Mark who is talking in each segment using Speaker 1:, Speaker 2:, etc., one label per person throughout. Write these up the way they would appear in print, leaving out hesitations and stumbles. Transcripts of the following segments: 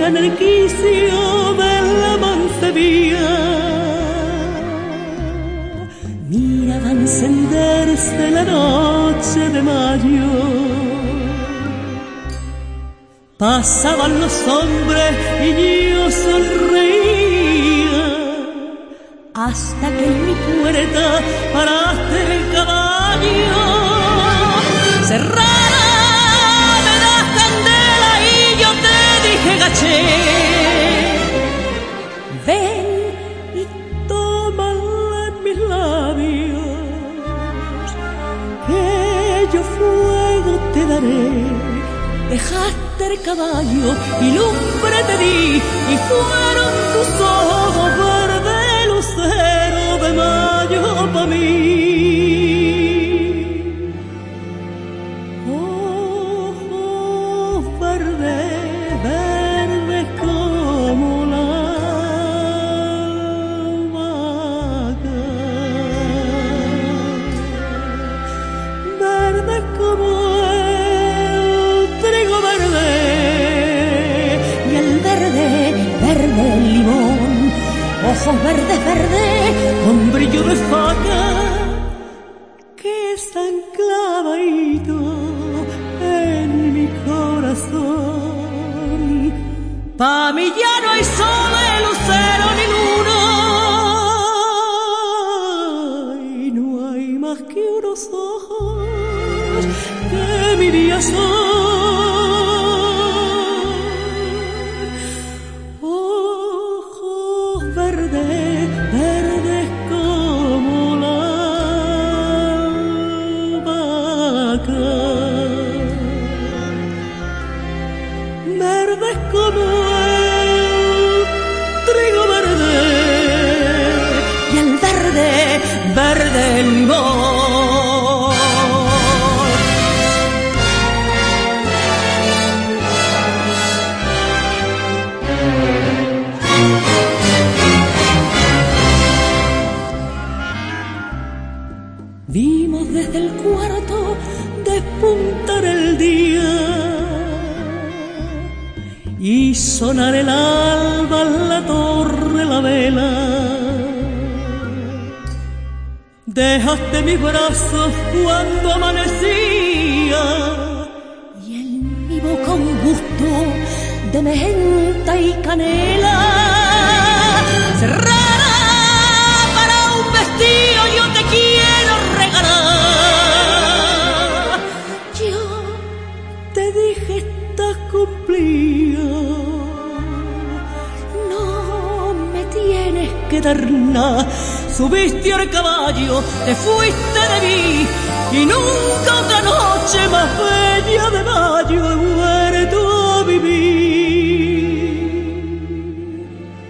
Speaker 1: en el quicio de la mancebía. Miraba encenderse la noche de mayo. Pasaban los hombres y yo sonreía, hasta que en mi puerta paraste el caballo. Cerrada me das candela y yo te dije gaché. Ven y tómala en mis labios, que yo fuego te daré. Dejaste el caballo y lumbre te di, y fueron tus ojos verde lucero de mayo pa' mí. Ojos verdes, verdes como la vaca, verdes como verde el limón, ojos verdes, verdes, con brillo de faca, que están clavaditos en mi corazón. Pa' mí ya no hay sol, lucero ni luna, y no hay más que unos ojos que mi día son. Verdes como la vaca, verdes como el trigo verde, y el verde, verde el limón. Vimos desde el cuarto despuntar el día y sonar el alba en la torre la vela. Dejaste mis brazos cuando amanecía y en mi boca un gusto de menta y canela. Cerrada para un vestido yo te quiero regalar. Yo te dije estás cumplido, no me tienes que dar nada. Subiste al caballo, te fuiste de mí y nunca otra noche más bella de mayo he vuelto a vivir.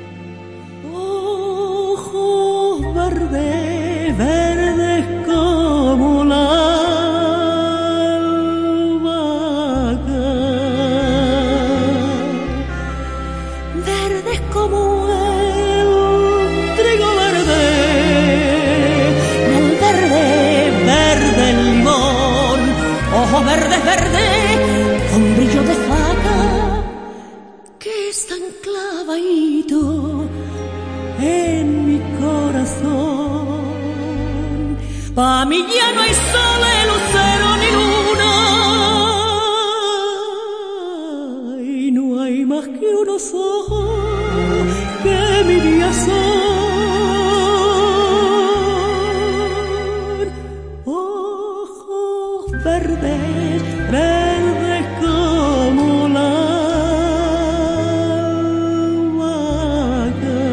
Speaker 1: Ojos verdes, verdes como la albahaca, verdes como el trigo verde, y el verde, verde el limón, ojos verdes, verdes con brillo de faca, que están clavaditos en mi corazón. Pa' mí ya no hay sol, lucero ni luna, y no hay más que unos ojos que mi día son. Ojos verdes, verdes como la vaca,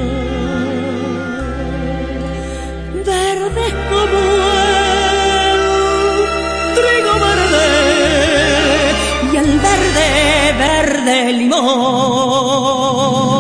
Speaker 1: verdes como el trigo verde, y el verde, verde limón.